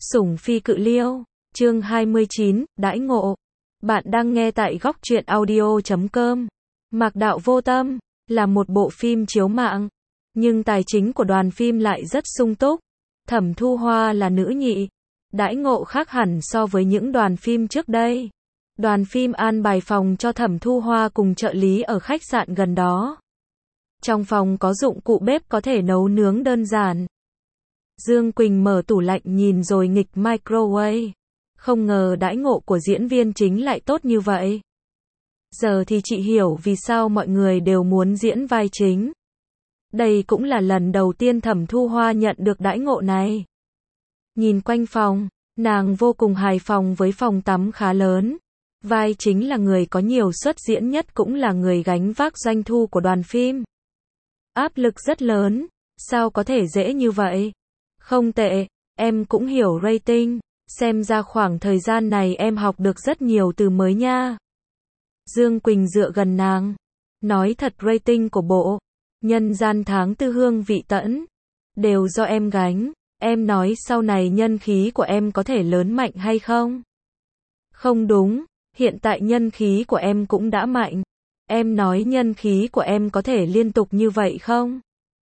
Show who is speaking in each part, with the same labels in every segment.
Speaker 1: Sủng phi cự liêu, chương 29, đãi ngộ. Bạn đang nghe tại góc truyện audio.com. Mạc Đạo Vô Tâm là một bộ phim chiếu mạng, nhưng tài chính của đoàn phim lại rất sung túc. Thẩm Thu Hoa là nữ nhị, đãi ngộ khác hẳn so với những đoàn phim trước đây. Đoàn phim an bài phòng cho Thẩm Thu Hoa cùng trợ lý ở khách sạn gần đó. Trong phòng có dụng cụ bếp có thể nấu nướng đơn giản. Dương Quỳnh mở tủ lạnh nhìn rồi nghịch microwave. Không ngờ đãi ngộ của diễn viên chính lại tốt như vậy. Giờ thì chị hiểu vì sao mọi người đều muốn diễn vai chính. Đây cũng là lần đầu tiên Thẩm Thu Hoa nhận được đãi ngộ này. Nhìn quanh phòng, nàng vô cùng hài lòng với phòng tắm khá lớn. Vai chính là người có nhiều suất diễn nhất, cũng là người gánh vác doanh thu của đoàn phim. Áp lực rất lớn, sao có thể dễ như vậy? Không tệ, em cũng hiểu rating, xem ra khoảng thời gian này em học được rất nhiều từ mới nha. Dương Quỳnh dựa gần nàng, nói thật rating của bộ Nhân gian tháng tư hương vị tẫn đều do em gánh, em nói sau này nhân khí của em có thể lớn mạnh hay không? Không đúng, hiện tại nhân khí của em cũng đã mạnh. Em nói nhân khí của em có thể liên tục như vậy không?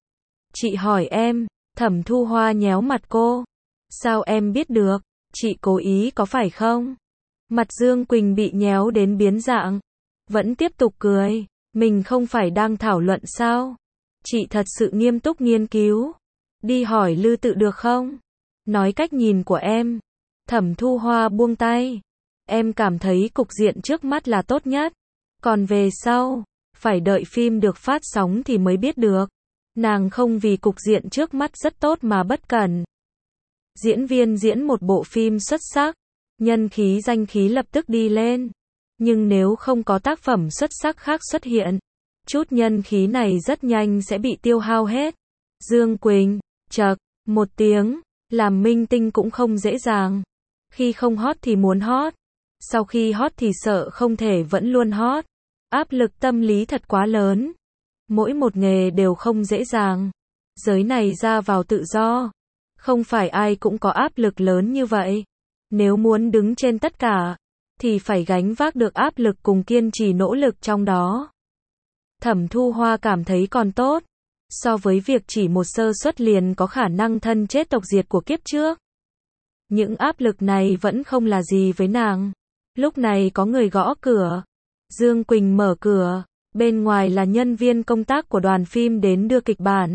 Speaker 1: Chị hỏi em. Thẩm Thu Hoa nhéo mặt cô. Sao em biết được? Chị cố ý có phải không? Mặt Dương Quỳnh bị nhéo đến biến dạng. Vẫn tiếp tục cười. Mình không phải đang thảo luận sao? Chị thật sự nghiêm túc nghiên cứu. Đi hỏi Lư Tự được không? Nói cách nhìn của em. Thẩm Thu Hoa buông tay. Em cảm thấy cục diện trước mắt là tốt nhất. Còn về sau, phải đợi phim được phát sóng thì mới biết được. Nàng không vì cục diện trước mắt rất tốt mà bất cẩn. Diễn viên diễn một bộ phim xuất sắc, nhân khí danh khí lập tức đi lên. Nhưng nếu không có tác phẩm xuất sắc khác xuất hiện, chút nhân khí này rất nhanh sẽ bị tiêu hao hết. Dương Quỳnh, chậc, một tiếng, làm minh tinh cũng không dễ dàng. Khi không hot thì muốn hot, sau khi hot thì sợ không thể vẫn luôn hot. Áp lực tâm lý thật quá lớn. Mỗi một nghề đều không dễ dàng. Giới này ra vào tự do. Không phải ai cũng có áp lực lớn như vậy. Nếu muốn đứng trên tất cả, thì phải gánh vác được áp lực cùng kiên trì nỗ lực trong đó. Thẩm Thu Hoa cảm thấy còn tốt. So với việc chỉ một sơ suất liền có khả năng thân chết tộc diệt của kiếp trước. Những áp lực này vẫn không là gì với nàng. Lúc này có người gõ cửa. Dương Quỳnh mở cửa. Bên ngoài là nhân viên công tác của đoàn phim đến đưa kịch bản.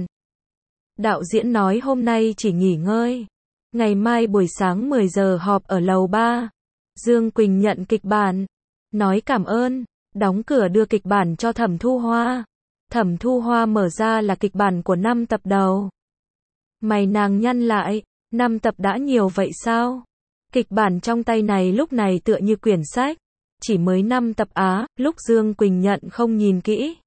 Speaker 1: Đạo diễn nói hôm nay chỉ nghỉ ngơi. Ngày mai buổi sáng 10 giờ họp ở lầu 3. Dương Quỳnh nhận kịch bản. Nói cảm ơn. Đóng cửa đưa kịch bản cho Thẩm Thu Hoa. Thẩm Thu Hoa mở ra là kịch bản của 5 tập đầu. Mày nàng nhăn lại. 5 tập đã nhiều vậy sao? Kịch bản trong tay này lúc này tựa như quyển sách. Chỉ mới 5 tập á, lúc Dương Quỳnh nhận không nhìn kỹ.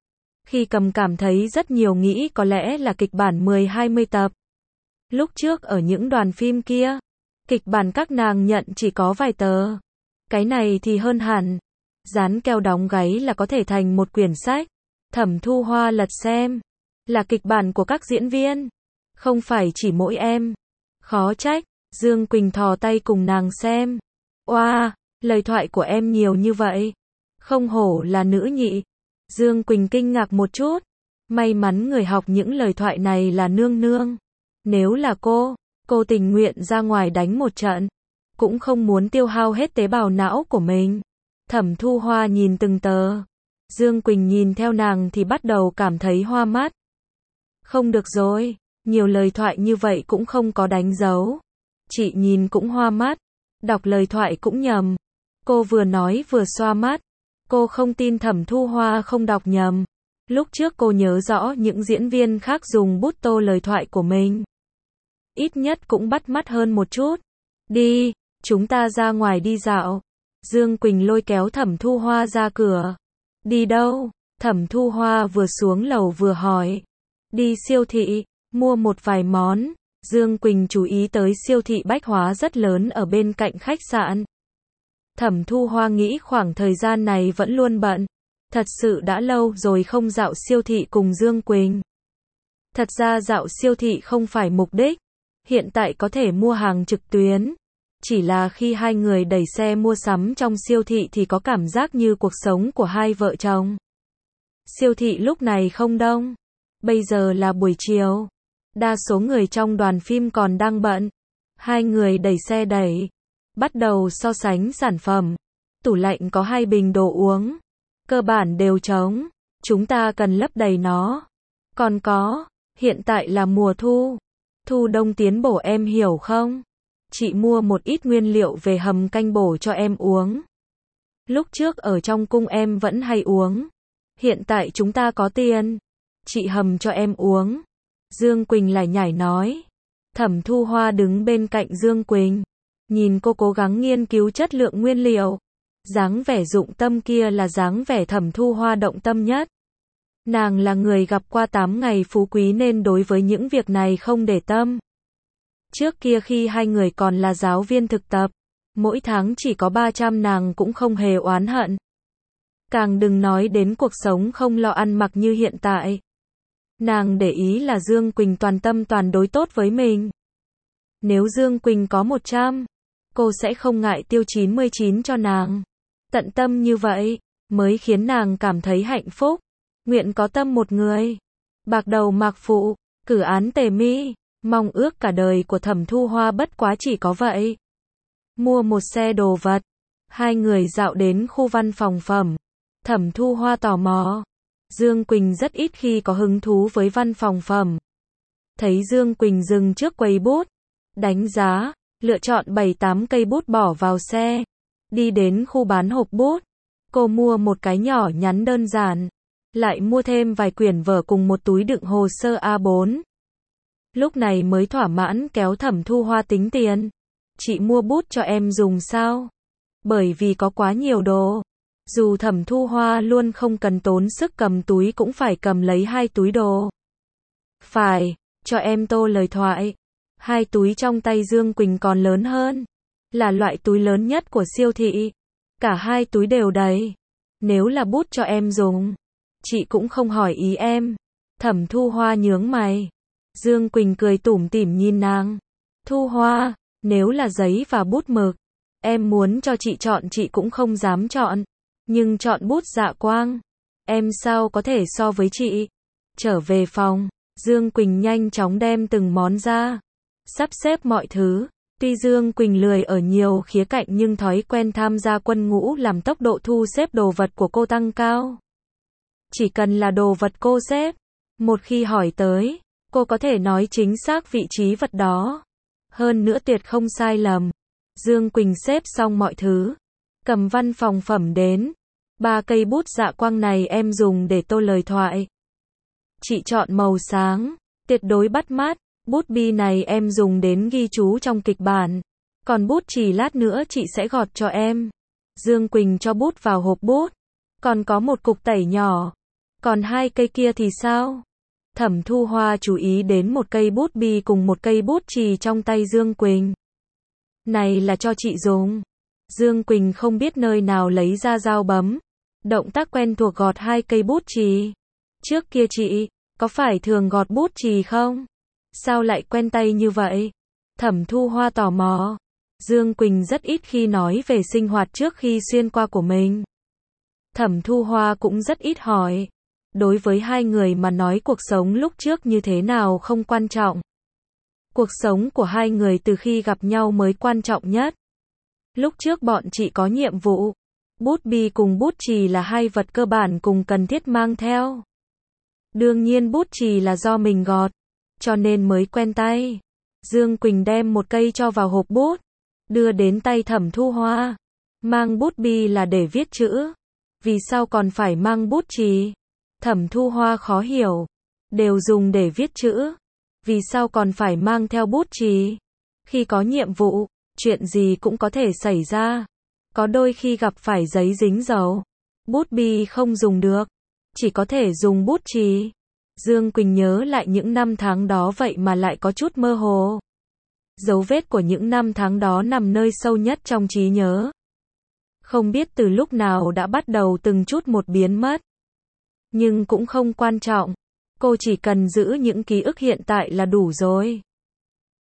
Speaker 1: Khi cầm cảm thấy rất nhiều, nghĩ có lẽ là kịch bản 10-20 tập. Lúc trước ở những đoàn phim kia, kịch bản các nàng nhận chỉ có vài tờ. Cái này thì hơn hẳn. Dán keo đóng gáy là có thể thành một quyển sách. Thẩm Thu Hoa lật xem. Là kịch bản của các diễn viên. Không phải chỉ mỗi em. Khó trách. Dương Quỳnh thò tay cùng nàng xem. Oa! Lời thoại của em nhiều như vậy. Không hổ là nữ nhị. Dương Quỳnh kinh ngạc một chút. May mắn người học những lời thoại này là nương nương. Nếu là cô tình nguyện ra ngoài đánh một trận. Cũng không muốn tiêu hao hết tế bào não của mình. Thẩm Thu Hoa nhìn từng tờ. Dương Quỳnh nhìn theo nàng thì bắt đầu cảm thấy hoa mắt. Không được rồi. Nhiều lời thoại như vậy cũng không có đánh dấu. Chị nhìn cũng hoa mắt. Đọc lời thoại cũng nhầm. Cô vừa nói vừa xoa mắt. Cô không tin Thẩm Thu Hoa không đọc nhầm. Lúc trước cô nhớ rõ những diễn viên khác dùng bút tô lời thoại của mình. Ít nhất cũng bắt mắt hơn một chút. Đi, chúng ta ra ngoài đi dạo. Dương Quỳnh lôi kéo Thẩm Thu Hoa ra cửa. Đi đâu? Thẩm Thu Hoa vừa xuống lầu vừa hỏi. Đi siêu thị, mua một vài món. Dương Quỳnh chú ý tới siêu thị bách hóa rất lớn ở bên cạnh khách sạn. Thẩm Thu Hoa nghĩ khoảng thời gian này vẫn luôn bận. Thật sự đã lâu rồi không dạo siêu thị cùng Dương Quỳnh. Thật ra dạo siêu thị không phải mục đích. hiện tại có thể mua hàng trực tuyến. Chỉ là khi hai người đẩy xe mua sắm trong siêu thị thì có cảm giác như cuộc sống của hai vợ chồng. Siêu thị lúc này không đông. Bây giờ là buổi chiều. Đa số người trong đoàn phim còn đang bận. Hai người đẩy xe đẩy. Bắt đầu so sánh sản phẩm. Tủ lạnh có 2 bình đồ uống. Cơ bản đều trống. Chúng ta cần lấp đầy nó. Còn có, hiện tại là mùa thu. Thu đông tiến bổ em hiểu không? Chị mua một ít nguyên liệu về hầm canh bổ cho em uống. Lúc trước ở trong cung em vẫn hay uống. Hiện tại chúng ta có tiền. Chị hầm cho em uống. Dương Quỳnh lại nhảy nói. Thẩm Thu Hoa đứng bên cạnh Dương Quỳnh. Nhìn cô cố gắng nghiên cứu chất lượng nguyên liệu. Dáng vẻ dụng tâm kia là dáng vẻ Thẩm Thu Hoa động tâm nhất. Nàng là người gặp qua 8 ngày phú quý nên đối với những việc này không để tâm. Trước kia khi hai người còn là giáo viên thực tập, mỗi tháng chỉ có 300 nàng cũng không hề oán hận. Càng đừng nói đến cuộc sống không lo ăn mặc như hiện tại. Nàng để ý là Dương Quỳnh toàn tâm toàn đối tốt với mình. Nếu Dương Quỳnh có 100, cô sẽ không ngại tiêu 99 cho nàng. Tận tâm như vậy, mới khiến nàng cảm thấy hạnh phúc. Nguyện có tâm một người. Bạc đầu mạc phụ, cử án tề mi. Mong ước cả đời của Thẩm Thu Hoa bất quá chỉ có vậy. Mua một xe đồ vật. Hai người dạo đến khu văn phòng phẩm. Thẩm Thu Hoa tò mò. Dương Quỳnh rất ít khi có hứng thú với văn phòng phẩm. Thấy Dương Quỳnh dừng trước quầy bút. Đánh giá, lựa chọn 7-8 cây bút bỏ vào xe. Đi đến khu bán hộp bút. Cô mua một cái nhỏ nhắn đơn giản. Lại mua thêm vài quyển vở cùng một túi đựng hồ sơ A4. Lúc này mới thỏa mãn kéo Thẩm Thu Hoa tính tiền. Chị mua bút cho em dùng sao? Bởi vì có quá nhiều đồ. Dù Thẩm Thu Hoa luôn không cần tốn sức cầm túi cũng phải cầm lấy 2 túi đồ. Phải, cho em tô lời thoại. 2 túi trong tay Dương Quỳnh còn lớn hơn. Là loại túi lớn nhất của siêu thị. Cả 2 túi đều đầy. Nếu là bút cho em dùng, chị cũng không hỏi ý em. Thẩm Thu Hoa nhướng mày. Dương Quỳnh cười tủm tỉm nhìn nàng. Thu Hoa, nếu là giấy và bút mực, em muốn cho chị chọn chị cũng không dám chọn. Nhưng chọn bút Dạ Quang, em sao có thể so với chị. Trở về phòng, Dương Quỳnh nhanh chóng đem từng món ra. Sắp xếp mọi thứ. Tuy Dương Quỳnh lười ở nhiều khía cạnh nhưng thói quen tham gia quân ngũ làm tốc độ thu xếp đồ vật của cô tăng cao. Chỉ cần là đồ vật cô xếp, một khi hỏi tới, cô có thể nói chính xác vị trí vật đó. Hơn nữa tuyệt không sai lầm. Dương Quỳnh xếp xong mọi thứ. Cầm văn phòng phẩm đến. 3 cây bút Dạ Quang này em dùng để tô lời thoại. Chị chọn màu sáng, tuyệt đối bắt mắt. Bút bi này em dùng đến ghi chú trong kịch bản. Còn bút chì lát nữa chị sẽ gọt cho em. Dương Quỳnh cho bút vào hộp bút. Còn có một cục tẩy nhỏ. Còn 2 cây kia thì sao? Thẩm Thu Hoa chú ý đến một cây bút bi cùng một cây bút chì trong tay Dương Quỳnh. Này là cho chị dùng. Dương Quỳnh không biết nơi nào lấy ra dao bấm. Động tác quen thuộc gọt 2 cây bút chì. Trước kia chị, có phải thường gọt bút chì không? Sao lại quen tay như vậy? Thẩm Thu Hoa tò mò. Dương Quỳnh rất ít khi nói về sinh hoạt trước khi xuyên qua của mình. Thẩm Thu Hoa cũng rất ít hỏi. Đối với hai người mà nói cuộc sống lúc trước như thế nào không quan trọng. Cuộc sống của hai người từ khi gặp nhau mới quan trọng nhất. Lúc trước bọn chị có nhiệm vụ. Bút bi cùng bút chì là 2 vật cơ bản cùng cần thiết mang theo. Đương nhiên bút chì là do mình gọt, cho nên mới quen tay. Dương Quỳnh đem một cây cho vào hộp bút, đưa đến tay Thẩm Thu Hoa. Mang bút bi là để viết chữ. Vì sao còn phải mang bút chì? Thẩm Thu Hoa khó hiểu. Đều dùng để viết chữ. Vì sao còn phải mang theo bút chì? Khi có nhiệm vụ, chuyện gì cũng có thể xảy ra. Có đôi khi gặp phải giấy dính dầu. Bút bi không dùng được. Chỉ có thể dùng bút chì. Dương Quỳnh nhớ lại những năm tháng đó vậy mà lại có chút mơ hồ. Dấu vết của những năm tháng đó nằm nơi sâu nhất trong trí nhớ. Không biết từ lúc nào đã bắt đầu từng chút một biến mất. Nhưng cũng không quan trọng. Cô chỉ cần giữ những ký ức hiện tại là đủ rồi.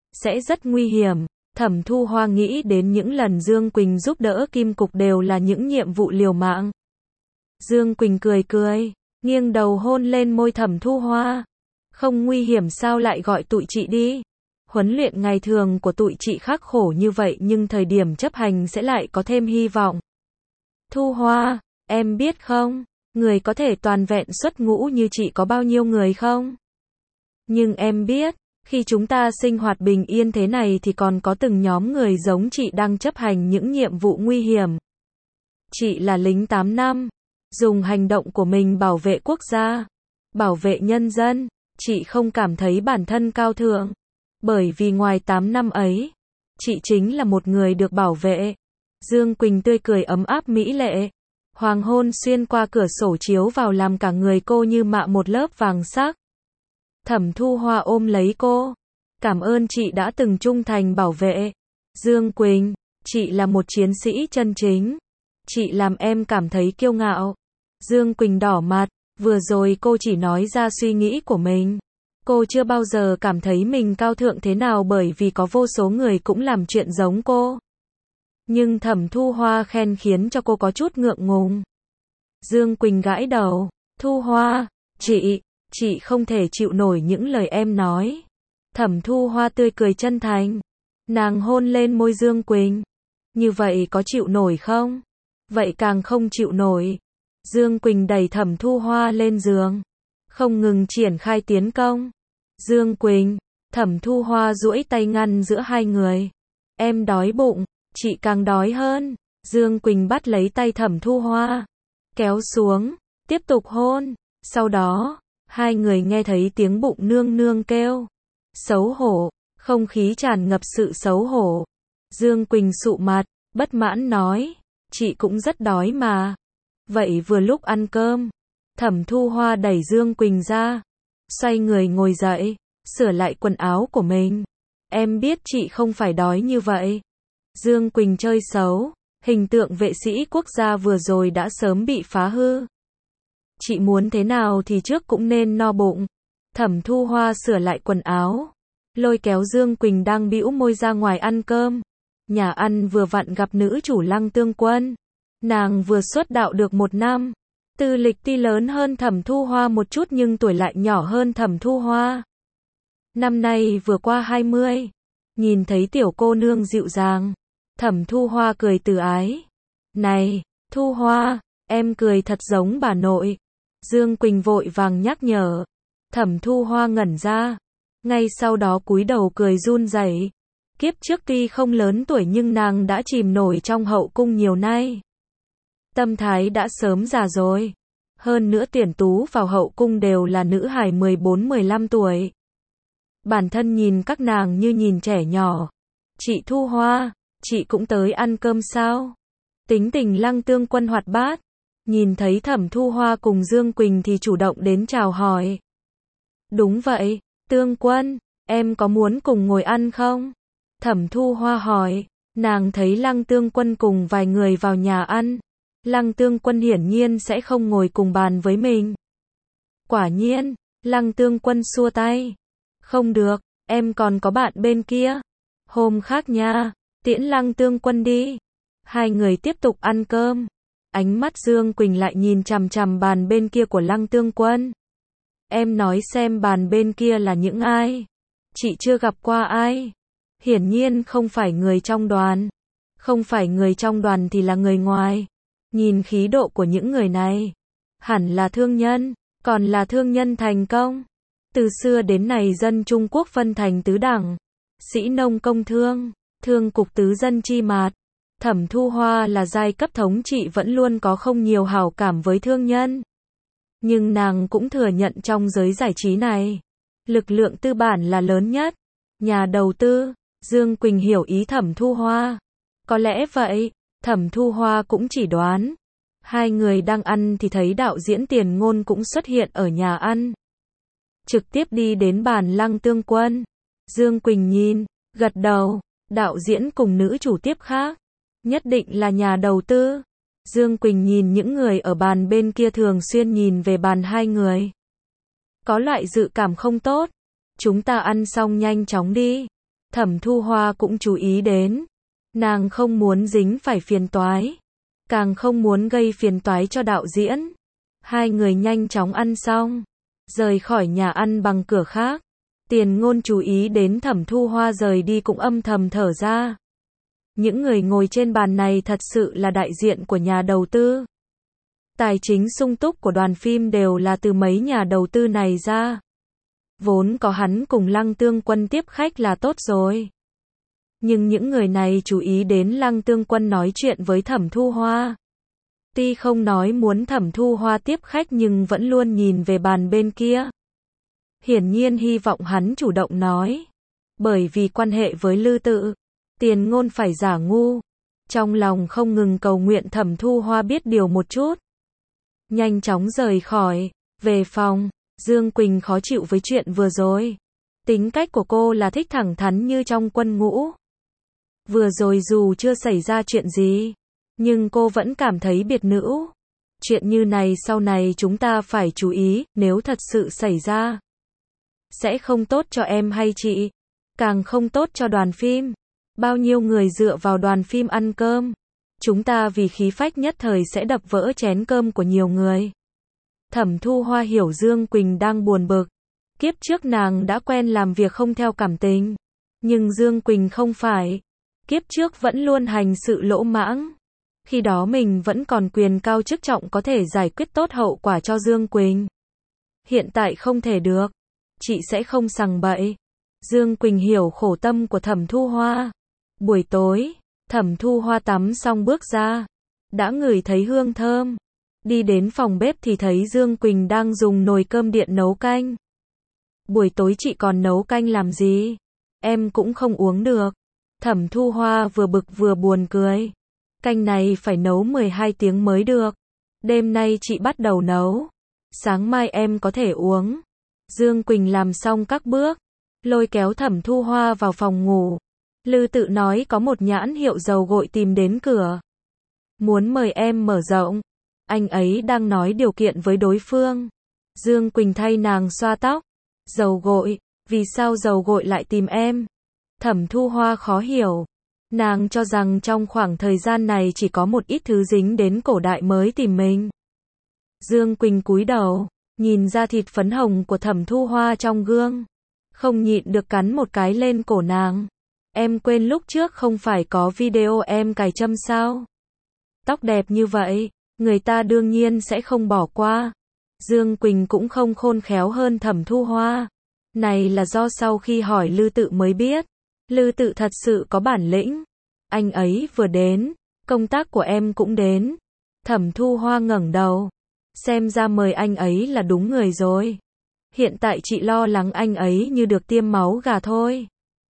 Speaker 1: sẽ rất nguy hiểm. Thẩm Thu Hoa nghĩ đến những lần Dương Quỳnh giúp đỡ Kim Cục đều là những nhiệm vụ liều mạng. Dương Quỳnh cười cười, nghiêng đầu hôn lên môi Thẩm Thu Hoa. Không nguy hiểm sao lại gọi tụi chị đi. Huấn luyện ngày thường của tụi chị khắc khổ như vậy nhưng thời điểm chấp hành sẽ lại có thêm hy vọng. Thu Hoa, em biết không, người có thể toàn vẹn xuất ngũ như chị có bao nhiêu người không? Nhưng em biết, khi chúng ta sinh hoạt bình yên thế này thì còn có từng nhóm người giống chị đang chấp hành những nhiệm vụ nguy hiểm. Chị là lính 8 năm, dùng hành động của mình bảo vệ quốc gia, bảo vệ nhân dân, chị không cảm thấy bản thân cao thượng. Bởi vì ngoài 8 năm ấy, chị chính là một người được bảo vệ. Dương Quỳnh tươi cười ấm áp mỹ lệ. Hoàng hôn xuyên qua cửa sổ chiếu vào làm cả người cô như mạ một lớp vàng sắc. Thẩm Thu Hoa ôm lấy cô. Cảm ơn chị đã từng trung thành bảo vệ. Dương Quỳnh, chị là một chiến sĩ chân chính. Chị làm em cảm thấy kiêu ngạo. Dương Quỳnh đỏ mặt, vừa rồi cô chỉ nói ra suy nghĩ của mình. Cô chưa bao giờ cảm thấy mình cao thượng thế nào bởi vì có vô số người cũng làm chuyện giống cô. Nhưng Thẩm Thu Hoa khen khiến cho cô có chút ngượng ngùng. Dương Quỳnh gãi đầu, Thu Hoa, chị không thể chịu nổi những lời em nói. Thẩm Thu Hoa tươi cười chân thành. Nàng hôn lên môi Dương Quỳnh. Như vậy có chịu nổi không? Vậy càng không chịu nổi. Dương Quỳnh đẩy Thẩm Thu Hoa lên giường. Không ngừng triển khai tiến công. Dương Quỳnh, Thẩm Thu Hoa duỗi tay ngăn giữa hai người. Em đói bụng, chị càng đói hơn. Dương Quỳnh bắt lấy tay Thẩm Thu Hoa, kéo xuống, tiếp tục hôn. Sau đó, hai người nghe thấy tiếng bụng nương nương kêu. Xấu hổ, không khí tràn ngập sự xấu hổ. Dương Quỳnh sụ mặt, bất mãn nói, chị cũng rất đói mà. Vậy vừa lúc ăn cơm. Thẩm Thu Hoa đẩy Dương Quỳnh ra, xoay người ngồi dậy, sửa lại quần áo của mình. Em biết chị không phải đói như vậy. Dương Quỳnh chơi xấu, hình tượng vệ sĩ quốc gia vừa rồi đã sớm bị phá hư. Chị muốn thế nào thì trước cũng nên no bụng. Thẩm Thu Hoa sửa lại quần áo, lôi kéo Dương Quỳnh đang bĩu môi ra ngoài ăn cơm. Nhà ăn vừa vặn gặp nữ chủ Lăng Tương Quân. Nàng vừa xuất đạo được 1 năm. Tư lịch tuy lớn hơn Thẩm Thu Hoa một chút nhưng tuổi lại nhỏ hơn Thẩm Thu Hoa. Năm nay vừa qua 20. Nhìn thấy tiểu cô nương dịu dàng, Thẩm Thu Hoa cười từ ái. Này, Thu Hoa, em cười thật giống bà nội. Dương Quỳnh vội vàng nhắc nhở. Thẩm Thu Hoa ngẩn ra. Ngay sau đó cúi đầu cười run rẩy. Kiếp trước tuy không lớn tuổi nhưng nàng đã chìm nổi trong hậu cung nhiều nay. Tâm thái đã sớm già rồi. Hơn nữa tuyển tú vào hậu cung đều là nữ hài 14-15 tuổi. Bản thân nhìn các nàng như nhìn trẻ nhỏ. Chị Thu Hoa, chị cũng tới ăn cơm sao? Tính tình Lăng Tương Quân hoạt bát. Nhìn thấy Thẩm Thu Hoa cùng Dương Quỳnh thì chủ động đến chào hỏi. Đúng vậy, Tương Quân, em có muốn cùng ngồi ăn không? Thẩm Thu Hoa hỏi. Nàng thấy Lăng Tương Quân cùng vài người vào nhà ăn. Lăng Tương Quân hiển nhiên sẽ không ngồi cùng bàn với mình. Quả nhiên, Lăng Tương Quân xua tay. Không được, em còn có bạn bên kia. Hôm khác nha, tiễn Lăng Tương Quân đi. Hai người tiếp tục ăn cơm. Ánh mắt Dương Quỳnh lại nhìn chằm chằm bàn bên kia của Lăng Tương Quân. Em nói xem bàn bên kia là những ai? Chị chưa gặp qua ai. Hiển nhiên không phải người trong đoàn. Không phải người trong đoàn thì là người ngoài. Nhìn khí độ của những người này, hẳn là thương nhân, còn là thương nhân thành công. Từ xưa đến nay dân Trung Quốc phân thành tứ đẳng, sĩ nông công thương, thương cục tứ dân chi mạt. Thẩm Thu Hoa là giai cấp thống trị vẫn luôn có không nhiều hảo cảm với thương nhân. Nhưng nàng cũng thừa nhận trong giới giải trí này, lực lượng tư bản là lớn nhất. Nhà đầu tư, Dương Quỳnh hiểu ý Thẩm Thu Hoa. Có lẽ vậy. Thẩm Thu Hoa cũng chỉ đoán. Hai người đang ăn thì thấy đạo diễn Tiền Ngôn cũng xuất hiện ở nhà ăn. Trực tiếp đi đến bàn Lăng Tương Quân. Dương Quỳnh nhìn, gật đầu. Đạo diễn cùng nữ chủ tiếp khác. Nhất định là nhà đầu tư. Dương Quỳnh nhìn những người ở bàn bên kia thường xuyên nhìn về bàn hai người. Có loại dự cảm không tốt. Chúng ta ăn xong nhanh chóng đi. Thẩm Thu Hoa cũng chú ý đến. Nàng không muốn dính phải phiền toái, càng không muốn gây phiền toái cho đạo diễn. Hai người nhanh chóng ăn xong, rời khỏi nhà ăn bằng cửa khác. Tiền Ngôn chú ý đến Thẩm Thu Hoa rời đi cũng âm thầm thở ra. Những người ngồi trên bàn này thật sự là đại diện của nhà đầu tư. Tài chính sung túc của đoàn phim đều là từ mấy nhà đầu tư này ra. Vốn có hắn cùng Lăng Tương Quân tiếp khách là tốt rồi. Nhưng những người này chú ý đến Lăng Tương Quân nói chuyện với Thẩm Thu Hoa. Tuy không nói muốn Thẩm Thu Hoa tiếp khách nhưng vẫn luôn nhìn về bàn bên kia. Hiển nhiên hy vọng hắn chủ động nói. Bởi vì quan hệ với Lư Tự, Tiền Ngôn phải giả ngu. Trong lòng không ngừng cầu nguyện Thẩm Thu Hoa biết điều một chút. Nhanh chóng rời khỏi, về phòng. Dương Quỳnh khó chịu với chuyện vừa rồi. Tính cách của cô là thích thẳng thắn như trong quân ngũ. Vừa rồi dù chưa xảy ra chuyện gì, nhưng cô vẫn cảm thấy biệt nữ. Chuyện như này sau này chúng ta phải chú ý, nếu thật sự xảy ra, sẽ không tốt cho em hay chị, càng không tốt cho đoàn phim. Bao nhiêu người dựa vào đoàn phim ăn cơm. Chúng ta vì khí phách nhất thời sẽ đập vỡ chén cơm của nhiều người. Thẩm Thu Hoa hiểu Dương Quỳnh đang buồn bực. Kiếp trước nàng đã quen làm việc không theo cảm tình. Nhưng Dương Quỳnh không phải. Kiếp trước vẫn luôn hành sự lỗ mãng. Khi đó mình vẫn còn quyền cao chức trọng có thể giải quyết tốt hậu quả cho Dương Quỳnh. Hiện tại không thể được. Chị sẽ không sằng bậy. Dương Quỳnh hiểu khổ tâm của Thẩm Thu Hoa. Buổi tối, Thẩm Thu Hoa tắm xong bước ra. Đã ngửi thấy hương thơm. Đi đến phòng bếp thì thấy Dương Quỳnh đang dùng nồi cơm điện nấu canh. Buổi tối chị còn nấu canh làm gì? Em cũng không uống được. Thẩm Thu Hoa vừa bực vừa buồn cười. Canh này phải nấu 12 tiếng mới được. Đêm nay chị bắt đầu nấu. Sáng mai em có thể uống. Dương Quỳnh làm xong các bước, lôi kéo Thẩm Thu Hoa vào phòng ngủ. Lư Tự nói có một nhãn hiệu dầu gội tìm đến cửa. Muốn mời em mở rộng. Anh ấy đang nói điều kiện với đối phương. Dương Quỳnh thay nàng xoa tóc. Dầu gội, vì sao dầu gội lại tìm em? Thẩm Thu Hoa khó hiểu. Nàng cho rằng trong khoảng thời gian này chỉ có một ít thứ dính đến cổ đại mới tìm mình. Dương Quỳnh cúi đầu, nhìn ra thịt phấn hồng của Thẩm Thu Hoa trong gương. Không nhịn được cắn một cái lên cổ nàng. Em quên lúc trước không phải có video em cài châm sao? Tóc đẹp như vậy, người ta đương nhiên sẽ không bỏ qua. Dương Quỳnh cũng không khôn khéo hơn Thẩm Thu Hoa. Này là do sau khi hỏi Lư Tự mới biết. Lư Tự thật sự có bản lĩnh. Anh ấy vừa đến, công tác của em cũng đến. Thẩm Thu Hoa ngẩng đầu. Xem ra mời anh ấy là đúng người rồi. Hiện tại chị lo lắng anh ấy như được tiêm máu gà thôi.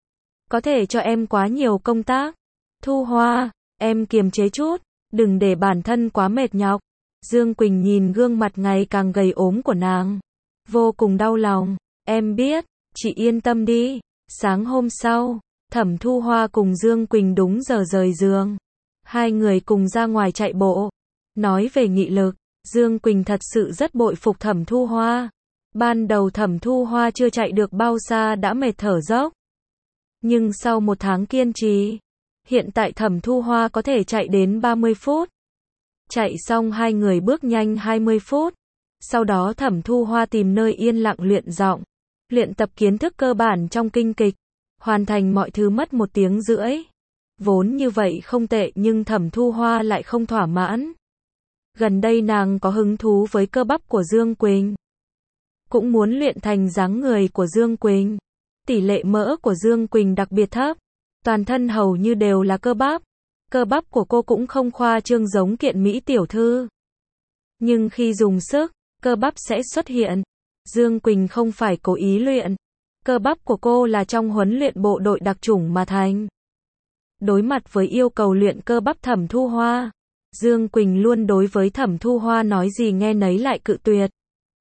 Speaker 1: Có thể cho em quá nhiều công tác. Thu Hoa, em kiềm chế chút, đừng để bản thân quá mệt nhọc. Dương Quỳnh nhìn gương mặt ngày càng gầy ốm của nàng. Vô cùng đau lòng. Em biết, chị yên tâm đi. Sáng hôm sau, Thẩm Thu Hoa cùng Dương Quỳnh đúng giờ rời giường. Hai người cùng ra ngoài chạy bộ. Nói về nghị lực, Dương Quỳnh thật sự rất bội phục Thẩm Thu Hoa. Ban đầu Thẩm Thu Hoa chưa chạy được bao xa đã mệt thở dốc. Nhưng sau một tháng kiên trì, hiện tại Thẩm Thu Hoa có thể chạy đến 30 phút. Chạy xong hai người bước nhanh 20 phút. Sau đó Thẩm Thu Hoa tìm nơi yên lặng luyện giọng, luyện tập kiến thức cơ bản trong kinh kịch. Hoàn thành mọi thứ mất 1 tiếng rưỡi. Vốn như vậy không tệ nhưng Thẩm Thu Hoa lại không thỏa mãn. Gần đây nàng có hứng thú với cơ bắp của Dương Quỳnh. Cũng muốn luyện thành dáng người của Dương Quỳnh. Tỷ lệ mỡ của Dương Quỳnh đặc biệt thấp. Toàn thân hầu như đều là cơ bắp. Cơ bắp của cô cũng không khoa trương giống Kiện Mỹ tiểu thư. Nhưng khi dùng sức, cơ bắp sẽ xuất hiện. Dương Quỳnh không phải cố ý luyện. Cơ bắp của cô là trong huấn luyện bộ đội đặc chủng mà thành. Đối mặt với yêu cầu luyện cơ bắp Thẩm Thu Hoa, Dương Quỳnh luôn đối với Thẩm Thu Hoa nói gì nghe nấy lại cự tuyệt.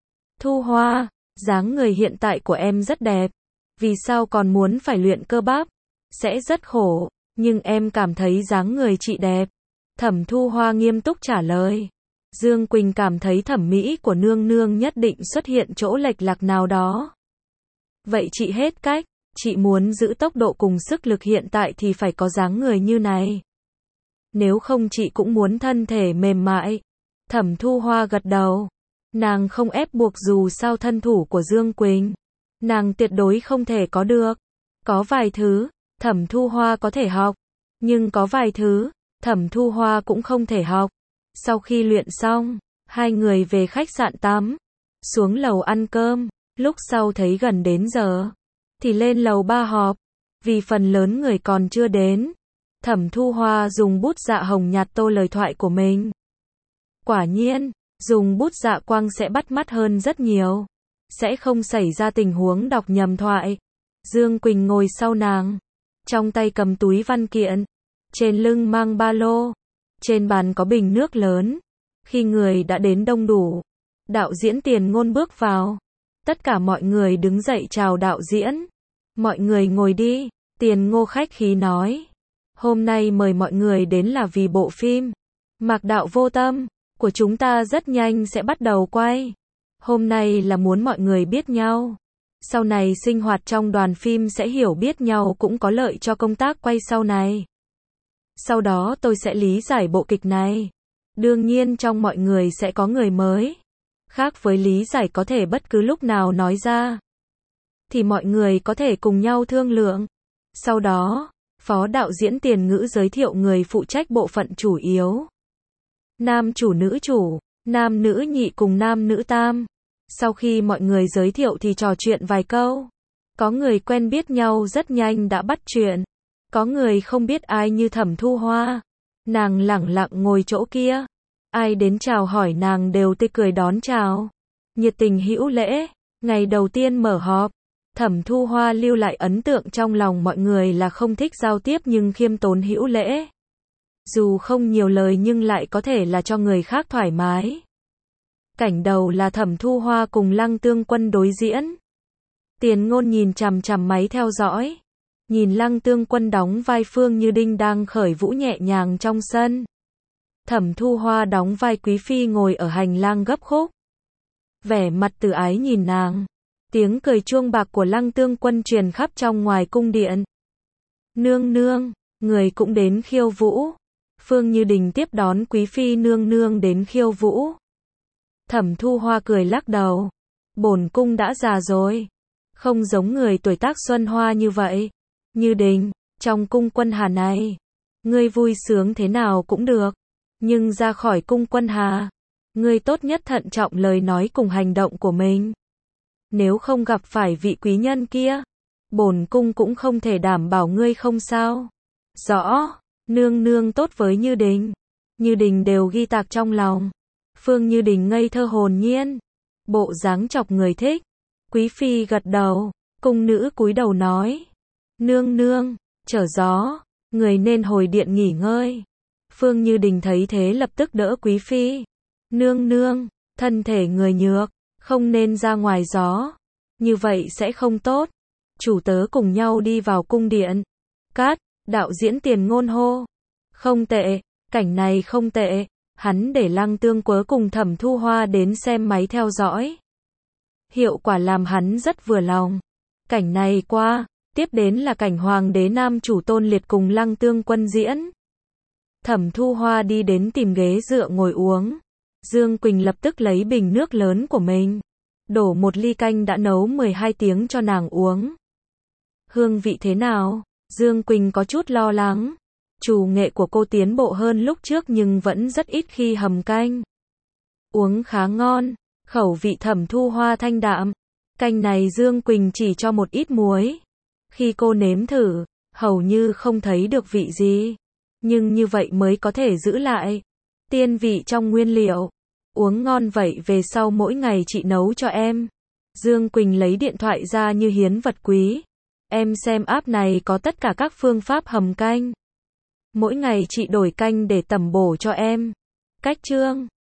Speaker 1: Thu Hoa, dáng người hiện tại của em rất đẹp. Vì sao còn muốn phải luyện cơ bắp? Sẽ rất khổ, nhưng em cảm thấy dáng người chị đẹp. Thẩm Thu Hoa nghiêm túc trả lời. Dương Quỳnh cảm thấy thẩm mỹ của nương nương nhất định xuất hiện chỗ lệch lạc nào đó. Vậy chị hết cách, Chị muốn giữ tốc độ cùng sức lực hiện tại thì phải có dáng người như này. Nếu không chị cũng muốn thân thể mềm mại. Thẩm Thu Hoa gật đầu. Nàng không ép buộc dù sao thân thủ của Dương Quỳnh. Nàng tuyệt đối không thể có được. Có vài thứ, Thẩm Thu Hoa có thể học. Nhưng có vài thứ, Thẩm Thu Hoa cũng không thể học. Sau khi luyện xong, hai người về khách sạn tắm. Xuống lầu ăn cơm. Lúc sau thấy gần đến giờ, thì lên lầu 3 họp. Vì phần lớn người còn chưa đến. Thẩm Thu Hoa dùng bút dạ hồng nhạt tô lời thoại của mình. Quả nhiên, dùng bút dạ quang sẽ bắt mắt hơn rất nhiều. Sẽ không xảy ra tình huống đọc nhầm thoại. Dương Quỳnh ngồi sau nàng. Trong tay cầm túi văn kiện. Trên lưng mang ba lô. Trên bàn có bình nước lớn. Khi người đã đến đông đủ, đạo diễn Tiền Ngôn bước vào. Tất cả mọi người đứng dậy chào đạo diễn. Mọi người ngồi đi. Tiền Ngô khách khí nói. Hôm nay mời mọi người đến là vì bộ phim Mạc Đạo Vô Tâm của chúng ta rất nhanh sẽ bắt đầu quay. Hôm nay là muốn mọi người biết nhau. Sau này sinh hoạt trong đoàn phim sẽ hiểu biết nhau cũng có lợi cho công tác quay sau này. Sau đó tôi sẽ lý giải bộ kịch này. Đương nhiên trong mọi người sẽ có người mới. Khác với lý giải có thể bất cứ lúc nào nói ra. Thì mọi người có thể cùng nhau thương lượng. Sau đó, phó đạo diễn Tiền Ngữ giới thiệu người phụ trách bộ phận chủ yếu. Nam chủ nữ chủ, nam nữ nhị cùng nam nữ tam. Sau khi mọi người giới thiệu thì trò chuyện vài câu. Có người quen biết nhau rất nhanh đã bắt chuyện. Có người không biết ai như Thẩm Thu Hoa. Nàng lẳng lặng ngồi chỗ kia. Ai đến chào hỏi nàng đều tươi cười đón chào. Nhiệt tình hữu lễ. Ngày đầu tiên mở họp, Thẩm Thu Hoa lưu lại ấn tượng trong lòng mọi người là không thích giao tiếp nhưng khiêm tốn hữu lễ. Dù không nhiều lời nhưng lại có thể là cho người khác thoải mái. Cảnh đầu là Thẩm Thu Hoa cùng Lăng Tương Quân đối diễn. Tiền Ngôn nhìn chằm chằm máy theo dõi. Nhìn Lăng Tương Quân đóng vai Phương Như Đinh đang khởi vũ nhẹ nhàng trong sân. Thẩm Thu Hoa đóng vai Quý Phi ngồi ở hành lang gấp khúc. Vẻ mặt từ ái nhìn nàng. Tiếng cười chuông bạc của Lăng Tương Quân truyền khắp trong ngoài cung điện. Nương nương, người cũng đến khiêu vũ. Phương Như Đình tiếp đón Quý Phi nương nương đến khiêu vũ. Thẩm Thu Hoa cười lắc đầu. Bổn cung đã già rồi. Không giống người tuổi tác xuân hoa như vậy. Như Đình, trong cung Quân Hà này, ngươi vui sướng thế nào cũng được. Nhưng ra khỏi cung Quân Hà, ngươi tốt nhất thận trọng lời nói cùng hành động của mình. Nếu không gặp phải vị quý nhân kia, bổn cung cũng không thể đảm bảo ngươi không sao. Rõ, nương nương tốt với Như Đình. Như Đình đều ghi tạc trong lòng. Phương Như Đình ngây thơ hồn nhiên. Bộ dáng chọc người thích. Quý Phi gật đầu. Cung nữ cúi đầu nói. Nương nương, trở gió. Người nên hồi điện nghỉ ngơi. Phương Như Đình thấy thế lập tức đỡ Quý Phi. Nương nương, thân thể người nhược. Không nên ra ngoài gió. Như vậy sẽ không tốt. Chủ tớ cùng nhau đi vào cung điện. Cát, đạo diễn Tiền Ngôn hô. Không tệ, cảnh này không tệ. Hắn để Lăng Tương Quớ cùng Thẩm Thu Hoa đến xem máy theo dõi. Hiệu quả làm hắn rất vừa lòng. Cảnh này qua, tiếp đến là cảnh hoàng đế nam chủ Tôn Liệt cùng Lăng Tương Quân diễn. Thẩm Thu Hoa đi đến tìm ghế dựa ngồi uống. Dương Quỳnh lập tức lấy bình nước lớn của mình, đổ một ly canh đã nấu 12 tiếng cho nàng uống. Hương vị thế nào? Dương Quỳnh có chút lo lắng. Chủ nghệ của cô tiến bộ hơn lúc trước nhưng vẫn rất ít khi hầm canh. Uống khá ngon, khẩu vị Thẩm Thu Hoa thanh đạm. Canh này Dương Quỳnh chỉ cho một ít muối. Khi cô nếm thử, hầu như không thấy được vị gì. Nhưng như vậy mới có thể giữ lại tiên vị trong nguyên liệu. Uống ngon vậy về sau mỗi ngày chị nấu cho em. Dương Quỳnh lấy điện thoại ra như hiến vật quý. Em xem app này có tất cả các phương pháp hầm canh. Mỗi ngày chị đổi canh để tẩm bổ cho em. Cách chương